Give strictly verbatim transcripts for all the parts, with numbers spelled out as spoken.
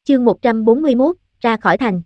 chương một trăm bốn mươi mốt, ra khỏi thành.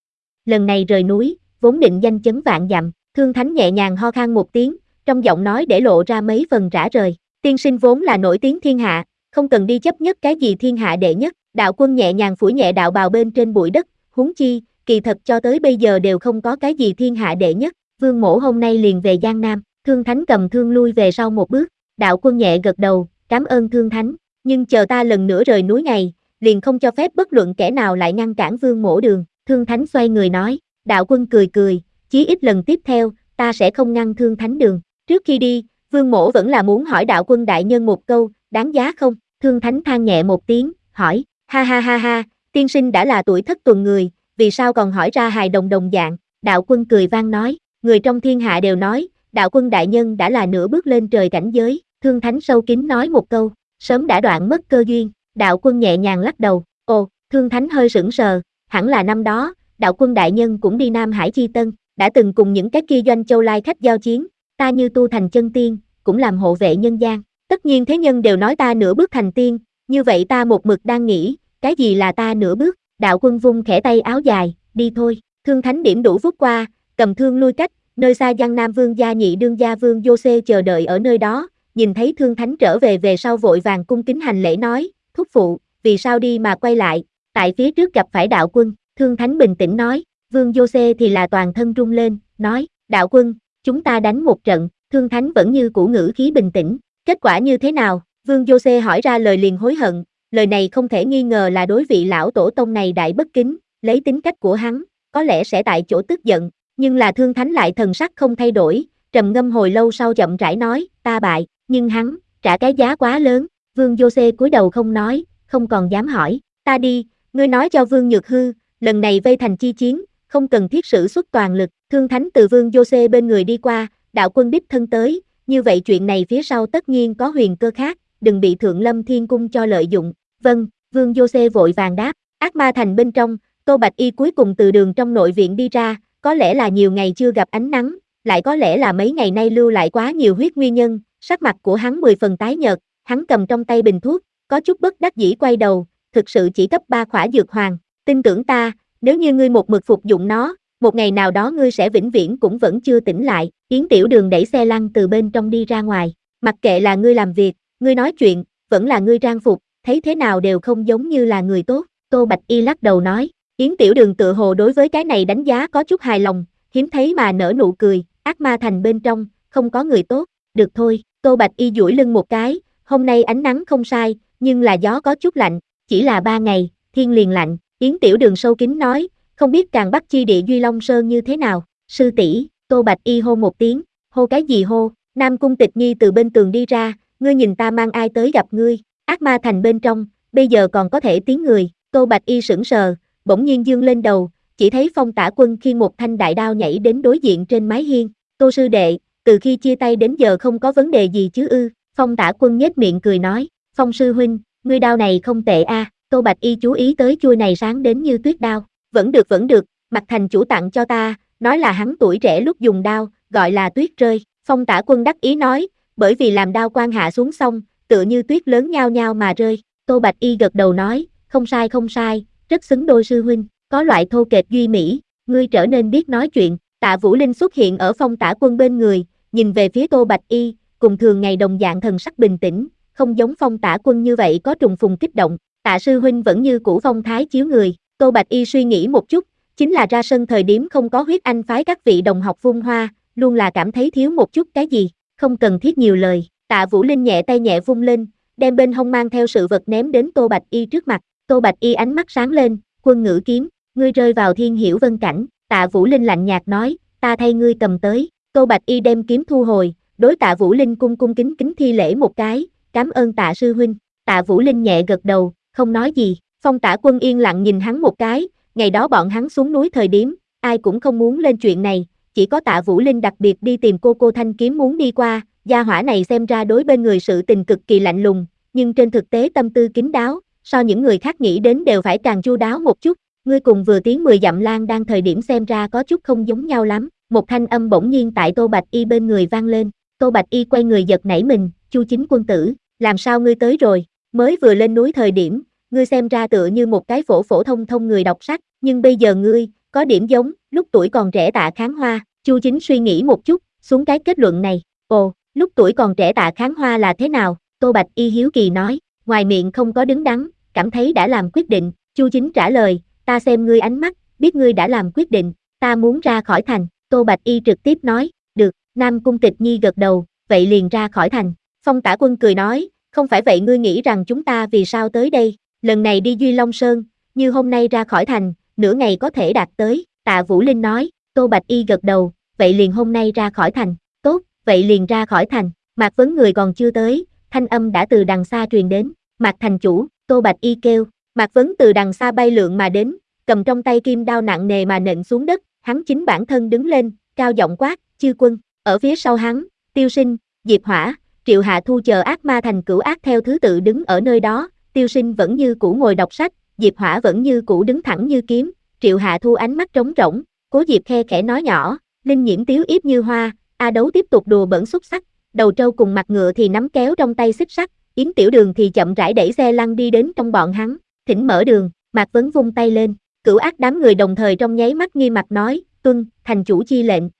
Lần này rời núi, vốn định danh chấn vạn dặm, Thương Thánh nhẹ nhàng ho khan một tiếng, trong giọng nói để lộ ra mấy phần rã rời. Tiên sinh vốn là nổi tiếng thiên hạ, không cần đi chấp nhất cái gì thiên hạ đệ nhất. Đạo Quân nhẹ nhàng phủi nhẹ đạo bào bên trên bụi đất, huống chi, kỳ thật cho tới bây giờ đều không có cái gì thiên hạ đệ nhất. Vương Mỗ hôm nay liền về Giang Nam. Thương Thánh cầm thương lui về sau một bước. Đạo Quân nhẹ gật đầu, cảm ơn Thương Thánh, nhưng chờ ta lần nữa rời núi ngày, liền không cho phép bất luận kẻ nào lại ngăn cản Vương Mỗ đường. Thương Thánh xoay người nói. Đạo Quân cười cười, chí ít lần tiếp theo, ta sẽ không ngăn Thương Thánh đường. Trước khi đi, Vương Mỗ vẫn là muốn hỏi Đạo Quân đại nhân một câu, đáng giá không? Thương Thánh than nhẹ một tiếng, hỏi. Ha ha ha ha, tiên sinh đã là tuổi thất tuần người, vì sao còn hỏi ra hài đồng đồng dạng? Đạo Quân cười vang nói, người trong thiên hạ đều nói, Đạo Quân đại nhân đã là nửa bước lên trời cảnh giới. Thương Thánh sâu kín nói một câu, sớm đã đoạn mất cơ duyên. Đạo Quân nhẹ nhàng lắc đầu, ồ, Thương Thánh hơi sững sờ, hẳn là năm đó, Đạo Quân đại nhân cũng đi Nam Hải Chi Tân, đã từng cùng những cái kia doanh châu lai khách giao chiến, ta như tu thành chân tiên, cũng làm hộ vệ nhân gian. Tất nhiên thế nhân đều nói ta nửa bước thành tiên, như vậy ta một mực đang nghĩ, cái gì là ta nửa bước? Đạo Quân vung khẽ tay áo dài, đi thôi. Thương Thánh điểm đủ vút qua, cầm thương lui cách, nơi xa Giang Nam Vương gia nhị đương gia Vương Giô-xê chờ đợi ở nơi đó, nhìn thấy Thương Thánh trở về về sau vội vàng cung kính hành lễ nói, thúc phụ, vì sao đi mà quay lại? Tại phía trước gặp phải Đạo Quân. Thương Thánh bình tĩnh nói, Vương Giô-xê thì là toàn thân rung lên, nói, Đạo Quân, chúng ta đánh một trận. Thương Thánh vẫn như cũ ngữ khí bình tĩnh, kết quả như thế nào? Vương Giô-xê hỏi ra lời liền hối hận, lời này không thể nghi ngờ là đối vị lão tổ tông này đại bất kính, lấy tính cách của hắn, có lẽ sẽ tại chỗ tức giận, nhưng là Thương Thánh lại thần sắc không thay đổi, trầm ngâm hồi lâu sau chậm rãi nói, ta bại, nhưng hắn, trả cái giá quá lớn. Vương Giô-xê cúi đầu không nói, không còn dám hỏi, ta đi, ngươi nói cho Vương Nhược Hư, lần này vây thành chi chiến, không cần thiết sử xuất toàn lực. Thương Thánh từ Vương Giô-xê bên người đi qua, Đạo Quân đích thân tới, như vậy chuyện này phía sau tất nhiên có huyền cơ khác, đừng bị Thượng Lâm Thiên Cung cho lợi dụng. Vâng, Vương Giô-xê vội vàng đáp. Ác Ma Thành bên trong, Tô Bạch Y cuối cùng từ đường trong nội viện đi ra, có lẽ là nhiều ngày chưa gặp ánh nắng, lại có lẽ là mấy ngày nay lưu lại quá nhiều huyết nguyên nhân, sắc mặt của hắn mười phần tái nhợt, hắn cầm trong tay bình thuốc, có chút bất đắc dĩ quay đầu, thực sự chỉ cấp ba khỏa dược hoàng, tin tưởng ta, nếu như ngươi một mực phục dụng nó, một ngày nào đó ngươi sẽ vĩnh viễn cũng vẫn chưa tỉnh lại. Yến Tiểu Đường đẩy xe lăn từ bên trong đi ra ngoài, mặc kệ là ngươi làm việc, ngươi nói chuyện, vẫn là ngươi trang phục, thấy thế nào đều không giống như là người tốt. Tô Bạch Y lắc đầu nói, Yến Tiểu Đường tựa hồ đối với cái này đánh giá có chút hài lòng, hiếm thấy mà nở nụ cười, Ác Ma Thành bên trong, không có người tốt, được thôi. Tô Bạch Y duỗi lưng một cái, hôm nay ánh nắng không sai, nhưng là gió có chút lạnh, chỉ là ba ngày, thiên liền lạnh. Yến Tiểu Đường sâu kín nói, không biết Càn Bắc chi địa Duy Long Sơn như thế nào. Sư tỷ. Tô Bạch Y hô một tiếng, hô cái gì hô? Nam Cung Tịch Nhi từ bên tường đi ra, ngươi nhìn ta mang ai tới gặp ngươi? Ác Ma Thành bên trong, bây giờ còn có thể tiếng người. Tô Bạch Y sững sờ, bỗng nhiên dương lên đầu, chỉ thấy Phong Tả Quân khi một thanh đại đao nhảy đến đối diện trên mái hiên. Tô sư đệ, từ khi chia tay đến giờ không có vấn đề gì chứ ư? Phong Tả Quân nhếch miệng cười nói, Phong sư huynh, ngươi đao này không tệ a. À. Tô Bạch Y chú ý tới chuôi này sáng đến như tuyết đao, vẫn được vẫn được, Mặt Thành chủ tặng cho ta, nói là hắn tuổi trẻ lúc dùng đao, gọi là tuyết rơi. Phong Tả Quân đắc ý nói, bởi vì làm đao quan hạ xuống xong, tựa như tuyết lớn nhao nhao mà rơi. Tô Bạch Y gật đầu nói, không sai không sai, rất xứng đôi sư huynh, có loại thô kệch duy mỹ, ngươi trở nên biết nói chuyện. Tạ Vũ Linh xuất hiện ở Phong Tả Quân bên người, nhìn về phía Tô Bạch Y, cùng thường ngày đồng dạng thần sắc bình tĩnh, không giống Phong Tả Quân như vậy có trùng phùng kích động. Tạ sư huynh vẫn như cũ phong thái chiếu người. Tô Bạch Y suy nghĩ một chút, chính là ra sân thời điểm không có huyết anh phái các vị đồng học vung hoa, luôn là cảm thấy thiếu một chút cái gì, không cần thiết nhiều lời. Tạ Vũ Linh nhẹ tay nhẹ vung lên, đem bên hông mang theo sự vật ném đến Tô Bạch Y trước mặt. Tô Bạch Y ánh mắt sáng lên, Quân Ngữ Kiếm, ngươi rơi vào thiên hiểu vân cảnh. Tạ Vũ Linh lạnh nhạt nói, ta thay ngươi cầm tới. Tô Bạch Y đem kiếm thu hồi, đối Tạ Vũ Linh cung cung kính kính thi lễ một cái, cảm ơn Tạ sư huynh. Tạ Vũ Linh nhẹ gật đầu, không nói gì. Phong Tả Quân yên lặng nhìn hắn một cái, ngày đó bọn hắn xuống núi thời điểm, ai cũng không muốn lên chuyện này, chỉ có Tạ Vũ Linh đặc biệt đi tìm cô cô Thanh Kiếm muốn đi qua, gia hỏa này xem ra đối bên người sự tình cực kỳ lạnh lùng, nhưng trên thực tế tâm tư kín đáo, so những người khác nghĩ đến đều phải càng chu đáo một chút. Ngươi cùng vừa tiến mười dặm lang đang thời điểm xem ra có chút không giống nhau lắm. Một thanh âm bỗng nhiên tại Tô Bạch Y bên người vang lên. Tô Bạch Y quay người giật nảy mình, Chu Chính quân tử, làm sao ngươi tới rồi? Mới vừa lên núi thời điểm, ngươi xem ra tựa như một cái phổ phổ thông thông người đọc sách, nhưng bây giờ ngươi, có điểm giống, lúc tuổi còn trẻ Tạ Kháng Hoa, Chu Chính suy nghĩ một chút, xuống cái kết luận này, ồ, lúc tuổi còn trẻ Tạ Kháng Hoa là thế nào, Tô Bạch Y hiếu kỳ nói, ngoài miệng không có đứng đắn, cảm thấy đã làm quyết định, Chu Chính trả lời, ta xem ngươi ánh mắt, biết ngươi đã làm quyết định, ta muốn ra khỏi thành, Tô Bạch Y trực tiếp nói, được, Nam Cung Tịch Nhi gật đầu, vậy liền ra khỏi thành, Phong Tả Quân cười nói, không phải vậy ngươi nghĩ rằng chúng ta vì sao tới đây, lần này đi Duy Long Sơn, như hôm nay ra khỏi thành, nửa ngày có thể đạt tới, Tạ Vũ Linh nói, Tô Bạch Y gật đầu, vậy liền hôm nay ra khỏi thành, tốt, vậy liền ra khỏi thành, Mạc Vấn người còn chưa tới, thanh âm đã từ đằng xa truyền đến, Mạc thành chủ, Tô Bạch Y kêu, Mạc Vấn từ đằng xa bay lượn mà đến, cầm trong tay kim đao nặng nề mà nện xuống đất, hắn chính bản thân đứng lên, cao giọng quát, chư quân, ở phía sau hắn, Tiêu Sinh, Diệp Hỏa, Triệu Hạ Thu chờ ác ma thành cửu ác theo thứ tự đứng ở nơi đó, Tiêu Sinh vẫn như cũ ngồi đọc sách, Diệp Hỏa vẫn như cũ đứng thẳng như kiếm, Triệu Hạ Thu ánh mắt trống rỗng, Cố Diệp khe khẽ nói nhỏ, Linh Nhiễm tiếu yếp như hoa, A Đấu tiếp tục đùa bỡn xúc sắc, Đầu Trâu cùng Mặt Ngựa thì nắm kéo trong tay xích sắt, Yến Tiểu Đường thì chậm rãi đẩy xe lăn đi đến trong bọn hắn, thỉnh mở đường, Mạc Vấn vung tay lên, cửu ác đám người đồng thời trong nháy mắt nghi mặt nói, tuân, thành chủ chi lệnh,